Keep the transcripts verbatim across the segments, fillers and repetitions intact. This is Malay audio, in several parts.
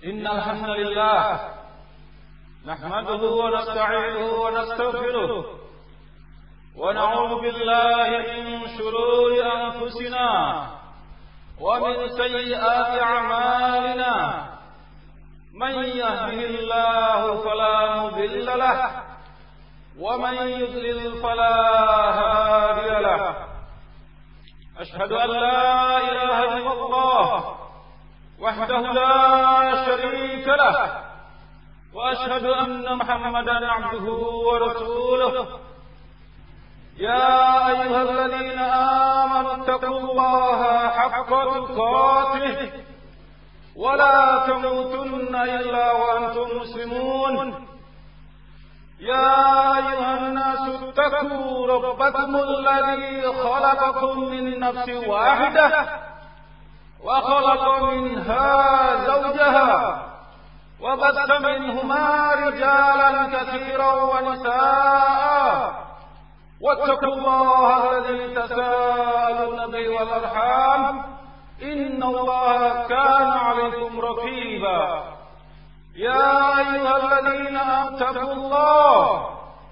إن الحمد لله نحمده ونستعينه ونستغفره ونعوذ بالله من شرور أنفسنا ومن سيئات أعمالنا. من يهده الله فلا مضل له ومن يضلل فلا هادي له. أشهد أن لا إله إلا الله وحده لا شريك له وأشهد أن محمدا عبده ورسوله. يا أيها الذين آمنوا اتقوا الله حق تقاته ولا تموتن إلا وأنتم مسلمون. يا أيها الناس اتقوا ربكم الذي خلقكم من نفس واحدة وخلق منها زوجها وبث منهما رجالا كثيرا ونساء واتقوا الله الذي تساءلون به والأرحام إن الله كان عليكم رقيبا. يا أيها الذين اتقوا الله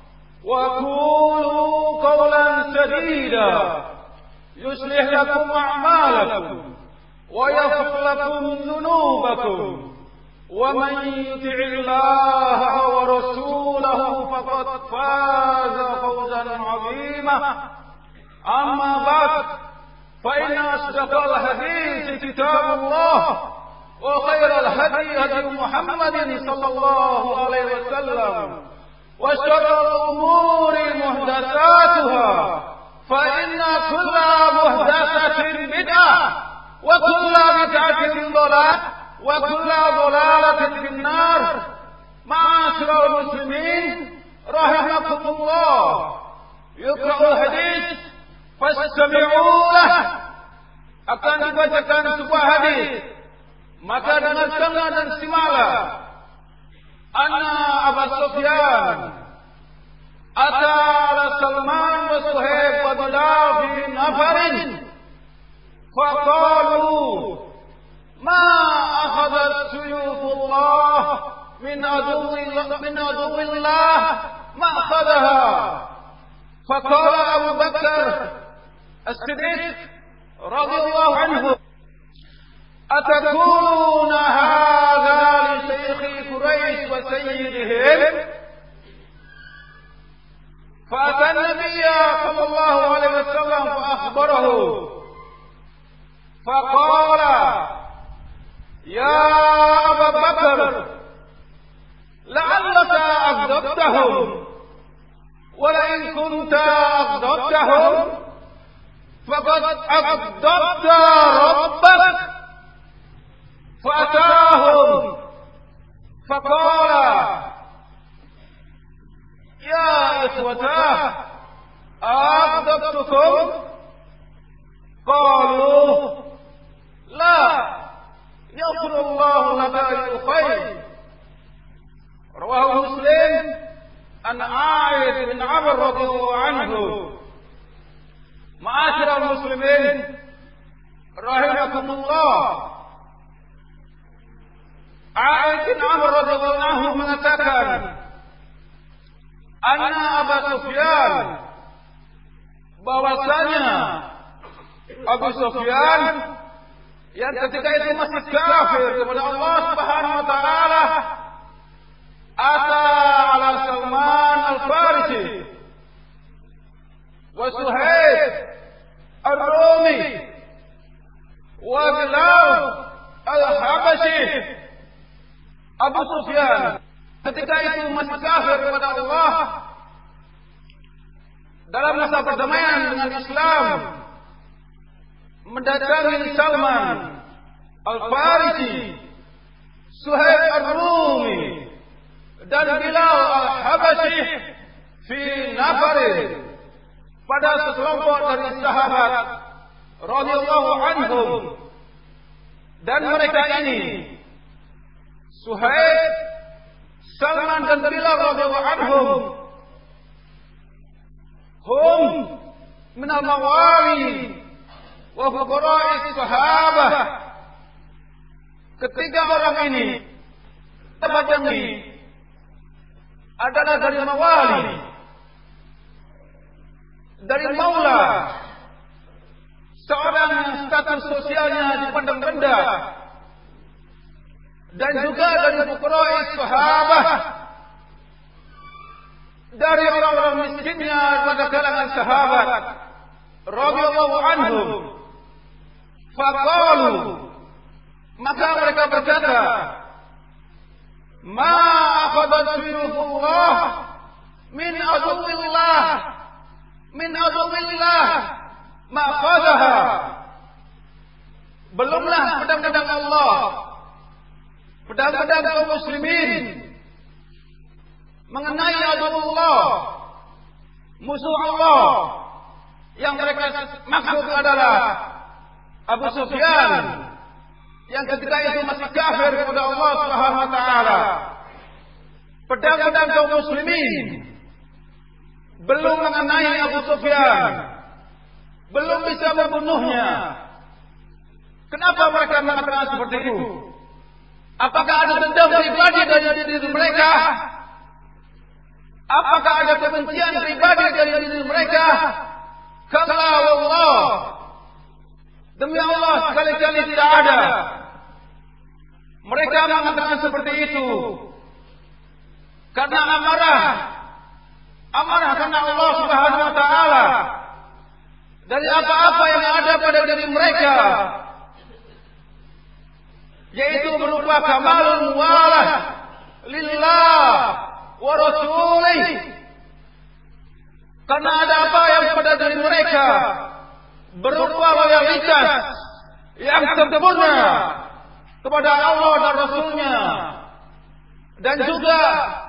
وقولوا قولا سديدا يصلح لكم أعمالكم ويغفر لكم ذنوبكم ومن يطع الله ورسوله فقد فاز فوزا عظيما. أما بعد فإن أصدق الحديث كتاب الله وخير الهدي هدي محمد صلى الله عليه وسلم وشر الأمور محدثاتها فإن كل محدثة بدعة وكل بدعة ضلالة وكل ضلالة في النار. معاشر المسلمين رحمكم الله، يقرأ الحديث فاستمعوا له. akan dibacakan sebuah hadis, maka dengarkanlah dan simaklah. Anna Abu Sufyan ata ala Salman wa Suhaib wa Bilal fi nafarin faqalu ma akhadhat suyufullah min aduwillah min aduwillah ma akhadaha. Faqala Abu Bakar As-Siddiq radhiyallahu anhu أتقولون هذا لشيخ قريش وسيدهم؟ فأتى النبي صلى الله عليه وسلم فأخبره فقال يا أبا بكر لعلك أغضبتهم، ولئن كنت أغضبتهم فقد أغضبت ربك. فأتاهم فقال يا إخوتاه أغضبتكم؟ قالوا لا يغفر الله لك الخير. رواه مسلم عن عائد بن عمرو رضي الله عنه. معاشر المسلمين رحمكم الله، A'id bin Amr radhiyallahu anhu mengatakan, anna Abu Sufyan, bahwasanya Abu Sufyan yang ketika itu masih kafir kepada Allah Subhanahu wa taala, ata ala Salman al-Farisi wa Suhaib ar-Rumi wa Bilal al-Habashi. Abu Sufyan ketika itu masih kafir kepada Allah, dalam masa perdamaian dengan Islam mendatangi Salman Al-Farisi, Suhaib Ar-Rumi dan Bilal Al-Habashi fi nafarin, pada sekelompok dari sahabat radhiyallahu anhum. Dan mereka ini Suhaib, Salman dan Bilal radhiyallahu anhum hum min al-mawali wa fuqara'i sahabah. Ketiga orang ini Sahabat ini adalah dari mawali, dari maula, seorang yang status sosialnya dipandang rendah, dan juga dari fuqara'i sahabah, dari orang-orang miskinnya pada kalangan sahabat radhiyallahu anhum. Faqalu, maka mereka berkata, ma akhadhat suyufullah min aduwillah min aduwillah ma akhadhaha. Belumlah pedang-pedang Allah, pedang-pedang kaum muslimin mengenai aduwullah, musuh Allah, yang mereka maksud adalah Abu Sufyan, yang ketika itu masih kafir kepada Allah Subhanahu wa taala. Pedang-pedang kaum muslimin belum mengenai Abu Sufyan, belum bisa membunuhnya. Kenapa mereka mengatakan seperti itu? Apakah ada dendam pribadi dari diri mereka? Apakah ada kebencian pribadi dari diri mereka? Kalla wallah, demi Allah sekali-kali tidak ada. Mereka mengatakan seperti itu karena amarah, amarah karena Allah Subhanahu wa taala dari apa-apa yang ada pada diri mereka, yaitu berupa kamalul muwalah lillah wa rasulih. Karena ada apa yang pada diri mereka berupa loyalitas yang sempurna kepada Allah dan Rasulnya, dan juga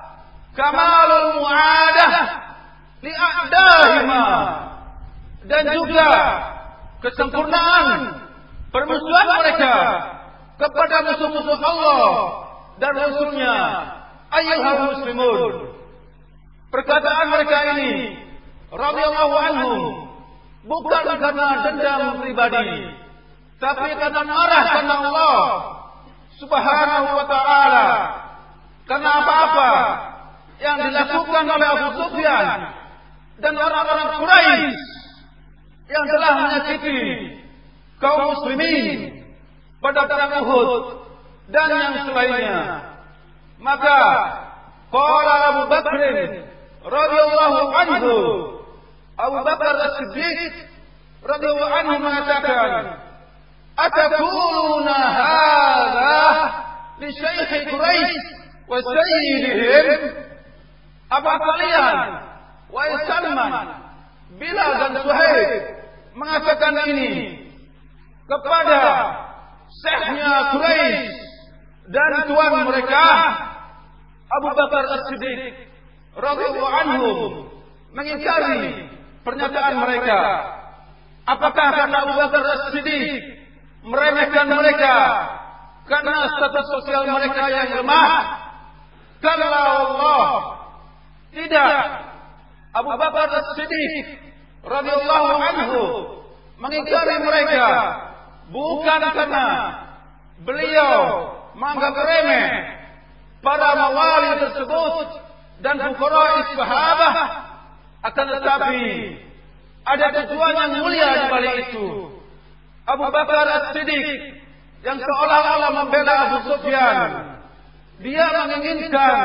kamalul mu'adah li'a'dahima, dan juga kesempurnaan permusuhan mereka kepada musuh-musuh Allah dan Rasulnya. Ayyuhal muslimun, perkataan mereka ini radhiyallahu anhum bukan karena dendam pribadi, tapi karena marah karena Allah Subhanahu wa taala, karena apa-apa yang dilakukan oleh Abu Sufyan dan orang-orang Quraisy yang telah menyakiti kaum muslimin pada perang Uhud dan yang selainnya. Maka qala Abu Bakr radhiyallahu anhu, Abu Bakar As-Siddiq radhiyallahu anhu mengatakan, "Ataquluna hadza li Syekh Quraisy wa sayyidihim?" Apa kalian, wahai Salman, Bilal dan Suhaib, mengatakan ini kepada syekhnya Quraisy dan tuan mereka? Abu Bakar As-Siddiq radhiyallahu anhu mengingkari pernyataan mereka. Apakah karena Abu Bakar As-Siddiq meremehkan mereka karena status sosial mereka yang lemah? Kalla wallah, tidak. Abu Bakar As-Siddiq radhiyallahu anhu mengingkari mereka bukan karena beliau menganggap remeh para mawali tersebut dan fuqara'i sahabah, akan tetapi ada tujuan yang mulia di balik itu. Abu Bakar As-Siddiq yang seolah-olah membela Abu Sufyan, dia menginginkan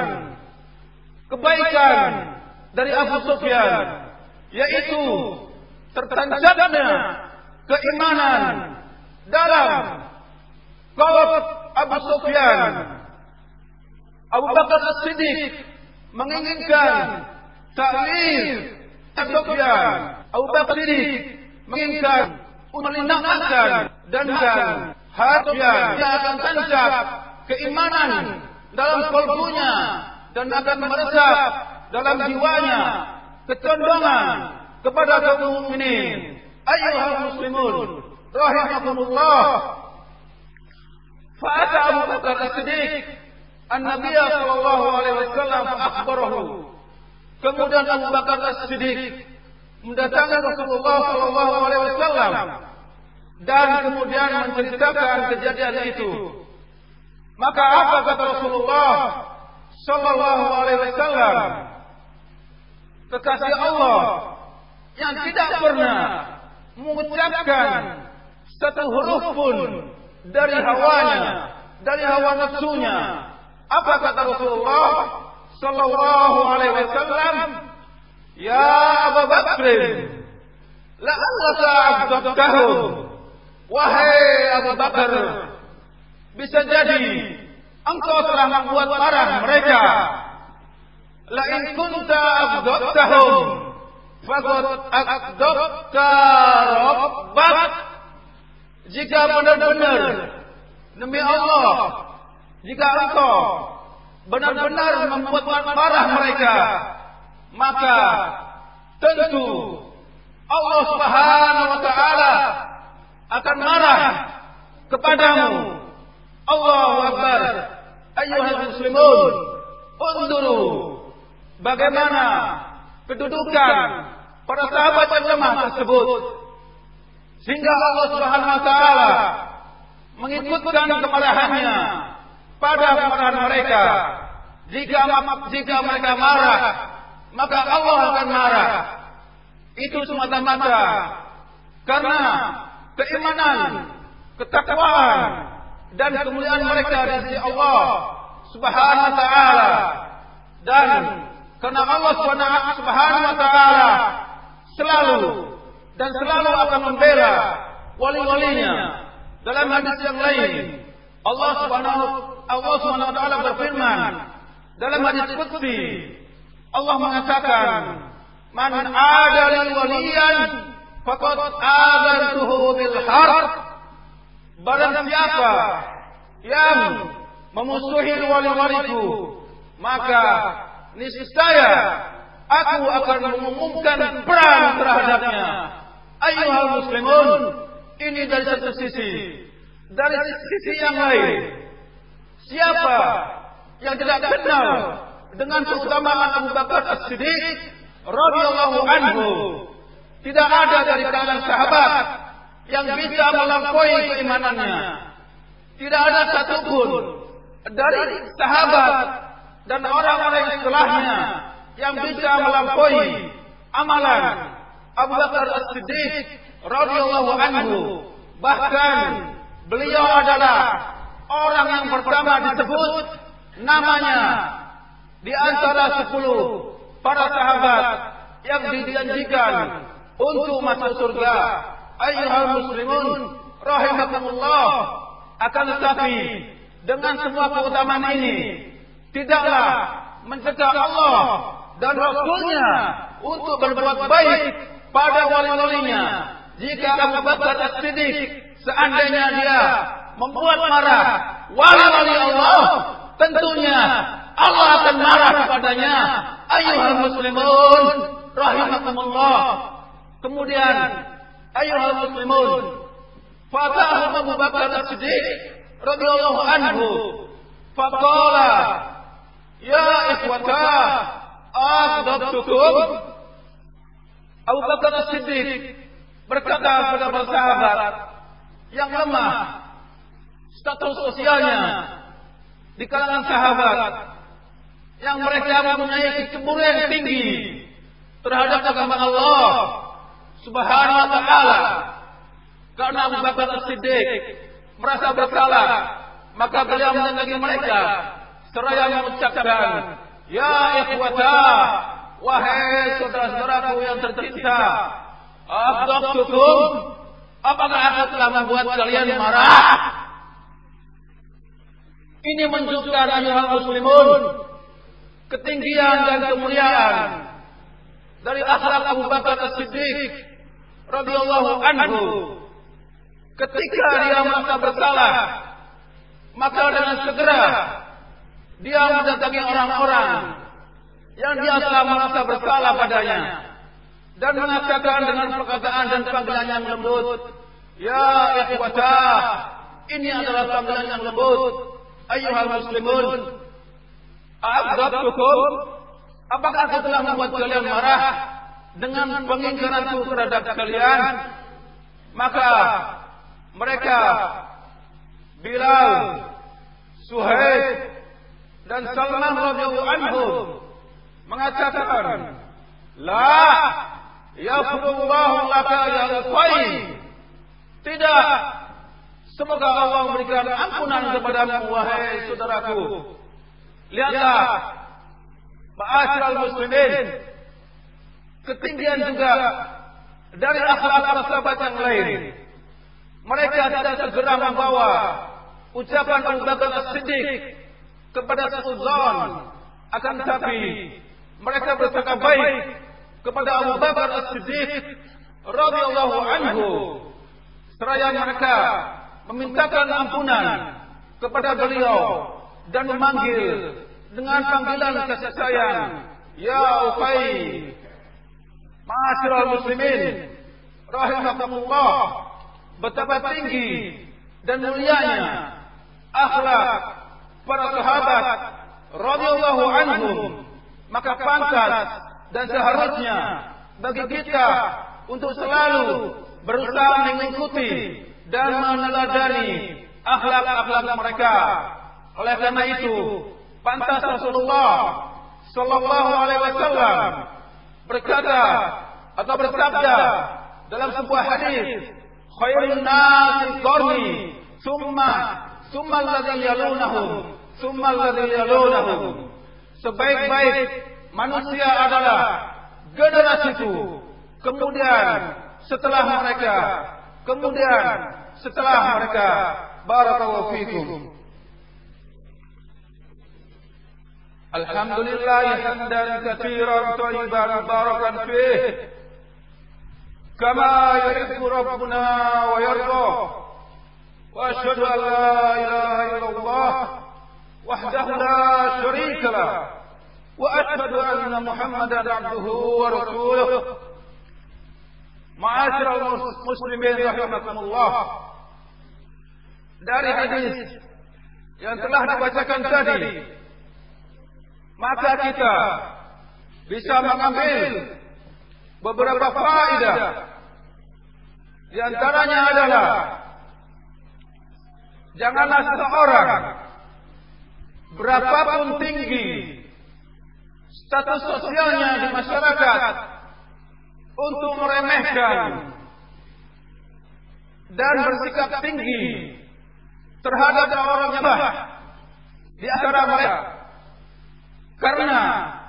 kebaikan dari Abu Sufyan, yaitu tertancapnya keimanan dalam qalb Abu Sufyan. Abu Bakar As-Siddiq menginginkan ta'lil Abu Sufyan. Abu Bakar As-Siddiq menginginkan melinakan dan hati yang akan tancap keimanan dalam kalbunya dan akan meresap dalam jiwanya kecondongan kepada kaum mukminin. Ayyuhal muslimun rahimakumullah, fa'ata Abu Bakar As-Siddiq An-Nabiy sallallahu alaihi wasallam akhbarahu. Kemudian Abu Bakar As-Siddiq mendatangi Rasulullah sallallahu alaihi wasallam dan kemudian menceritakan kejadian itu. Maka apa kata Rasulullah sallallahu alaihi wasallam? Kekasih Allah yang tidak pernah mengucapkan satu huruf pun dari hawanya, dari hawa nafsunya. Apa kata Rasulullah sallallahu alaihi wasallam? Ya Abu Bakr, la'allaka abdaqtahum. Wahai Abu Bakar, bisa jadi engkau telah membuat marah mereka. La in kunta abdaqtahum faqad abdaqta rabbak. Jika benar-benar demi Allah, jika engkau benar-benar membuat marah mereka, maka tentu Allah Subhanahu wa taala akan marah kepadamu. Allahu Akbar. Ayyuhal muslimun, unduru bagaimana kedudukan para sahabat yang lemah tersebut, sehingga Allah Subhanahu wa taala mengikutkan kemarahannya pada kemarahan mereka. Jika jika mereka marah, maka Allah akan marah. Itu semata-mata karena keimanan, ketakwaan, dan kemuliaan mereka di sisi Allah Subhanahu wa taala. Dan karena Allah Subhanahu wa taala selalu dan selalu akan membela wali-walinya. Dalam hadis yang lain, Allah Subhanahu Allah Subhanahu wa taala berfirman dalam hadis qudsi, Allah mengatakan, "Man 'ada li waliyan faqad adzantuhu bil harb." Barang siapa yang memusuhi wali-waliku, maka niscaya aku akan mengumumkan perang terhadapnya. Ayyuhal muslimun, ini dari satu sisi. Dari sisi yang lain, siapa yang tidak kenal dengan keutamaan Abu Bakar As-Siddiq radhiyallahu anhu? Tidak ada dari kalangan sahabat yang bisa melampaui keimanannya. Tidak ada satupun dari sahabat dan orang-orang yang setelahnya yang bisa melampaui amalan Abu Bakar As-Siddiq radhiyallahu anhu. Bahkan beliau adalah orang yang pertama disebut namanya di antara sepuluh para sahabat yang dijanjikan untuk masuk surga. Ayyuhal muslimun rahimakumullah. Akan tetapi dengan semua keutamaan ini tidaklah mencegah Allah dan Rasulnya untuk berbuat baik pada wali-walinya. Jika Abu Bakar As-Siddiq seandainya dia membuat marah wali-wali Allah, tentunya Allah akan marah kepadanya. Ayyuhal muslimun rahimakumullah. Kemudian ayyuhal muslimun, fatahum Abu Bakar As-Siddiq radhiyallahu anhu faqala ya ikhwata aghdabtukum. Abu Bakar As-Siddiq berkata kepada para sahabat yang lemah status sosialnya di kalangan sahabat, yang mereka mempunyai kecemburuan yang tinggi terhadap agama Allah Subhanahu wa taala. Karena Abu Bakar As-Siddiq merasa bersalah, maka beliau mendatangi mereka seraya mengucapkan, ya ikhwata, wahai saudara-saudaraku yang tercinta, aghdabtukum, apakah aku telah membuat kalian marah? Ini menunjukkan ayyuhal muslimun ketinggian dan kemuliaan dari akhlak Abu Bakar As-Siddiq radhiyallahu anhu. Ketika dia merasa bersalah, maka dengan segera dia mendatangi orang-orang yang dia telah merasa bersalah padanya dan mengatakan dengan perkataan dan panggilan yang lembut, ya ikhwata, ini adalah panggilan yang lembut. Ayyuhal muslimun, aghdabtukum, apakah aku telah membuat kalian marah dengan pengingkaranku terhadap kalian? Maka mereka, Bilal, Suhaib dan Salman radhiyallahu anhum mengatakan, la yafurullahu laka ya Uqay. Tidak, semoga Allah memberikan ampunan kepadamu wahai saudaraku. Lihatlah, ma'asyiral muslimin, ketinggian juga dari akhlak para sahabat yang lain. Mereka tidak segera membawa ucapan Abu Bakar As-Siddiq kepada suudzon, akan tetapi mereka bercakap baik kepada Abu Bakar As-Siddiq radhiyallahu anhu, seraya mereka memintakan ampunan kepada beliau dan memanggil dengan panggilan kasih sayang, ya Uqay. Ma'asyiral muslimin rahimakumullah, betapa tinggi dan mulianya akhlak para sahabat radhiyallahu anhum. Maka pantas dan seharusnya bagi kita untuk selalu berusaha mengikuti dan meneladani akhlak-akhlak mereka. Oleh karena itu, pantas Rasulullah sallallahu alaihi wasallam berkata atau bersabda dalam sebuah hadis, khairun nasi qarni, summa summa alladhi yalunahum, summa alladhi yalunahum. Sebaik-baik manusia adalah generasiku, kemudian setelah mereka, kemudian setelah mereka. Barakallahu fikum. Alhamdulillah hamdan katsiran thayyiban barakan fih, kama yuhibbu rabbuna wa yarda. Wa asyhadu an la ilaha illallah wahdahu la syarika lah, wa asyhadu anna Muhammadan abduhu wa rasuluh. Ma'asyiral muslimin rahimakumullah, dari hadis yang telah dibacakan tadi, maka kita bisa mengambil beberapa faedah. Di antaranya adalah, janganlah seseorang berapapun tinggi status sosialnya di masyarakat untuk meremehkan dan bersikap tinggi terhadap orang yang lemah di antara mereka, karena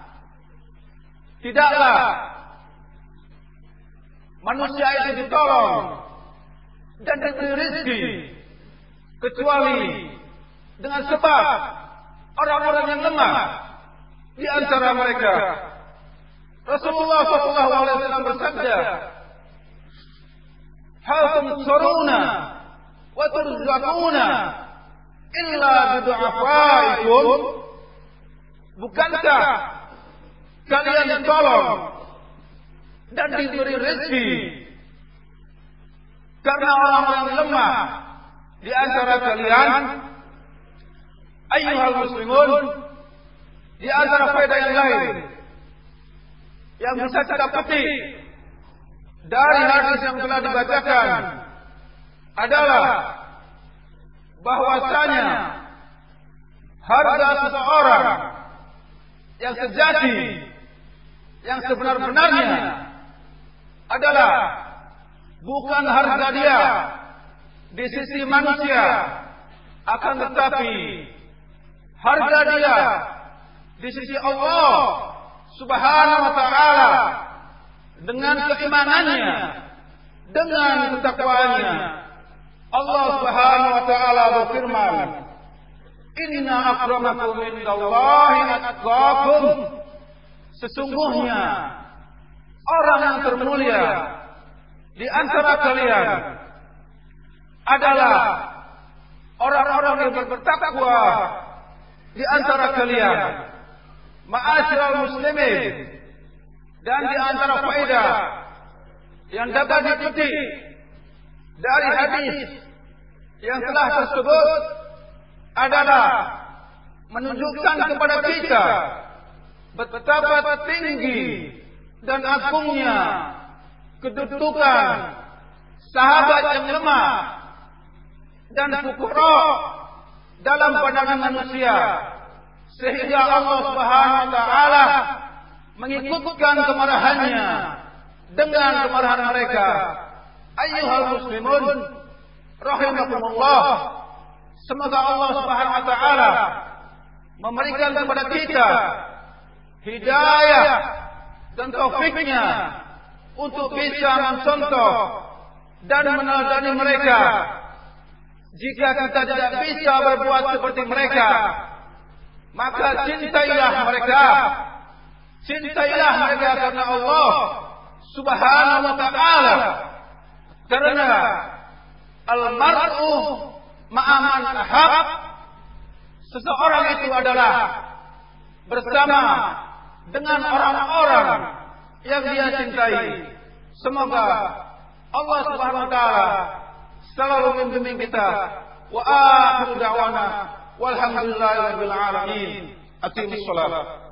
tidaklah manusia itu ditolong dan diberi rezeki kecuali dengan sebab orang-orang yang lemah di antara mereka. Rasulullah sallallahu alaihi wasallam bersabda, hal tunsuruna wa turzaquna illa bidu'afaikum. Bukankah kalian ditolong dan diberi rezeki karena orang-orang lemah di antara kalian? Ayyuhal muslimun, di antara faedah yang lain yang bisa kita petik dari hadis yang telah dibacakan adalah bahwasanya harga seseorang yang sejati, yang sebenar-benarnya adalah bukan harga dia di sisi manusia, akan tetapi harga dia di sisi Allah Subhanahu wa ta'ala, dengan keimanannya, dengan ketakwaannya. Allah Subhanahu wa ta'ala berfirman, inna akramakum indallahi atqakum. Sesungguhnya orang yang termulia di antara kalian adalah orang-orang yang bertakwa di antara kalian. Ma'asyiral muslimin, dan di antara faedah yang dapat dipetik dari hadis yang telah tersebut adalah menunjukkan kepada kita betapa tinggi dan agungnya kedudukan sahabat yang lemah dan fuqara dalam pandangan manusia, sehingga Allah Subhanahu wa taala mengikutkan kemarahannya dengan kemarahan mereka. Ayyuhal muslimun rahimakumullah, semoga Allah Subhanahu wa taala memberikan kepada kita hidayah dan taufiknya untuk bisa mencontoh dan meneladani mereka. Jika kita tidak bisa berbuat seperti mereka, maka cintailah mereka. Cintailah mereka karena Allah Subhanahu wa taala. Karena al-mar'u ma'a man ahab, seseorang itu adalah bersama dengan orang-orang yang dia cintai. Semoga Allah Subhanahu wa taala selalu membimbing kita. Wa akhiru da'wana walhamdulillahi rabbil alamin. Aqimus shalah.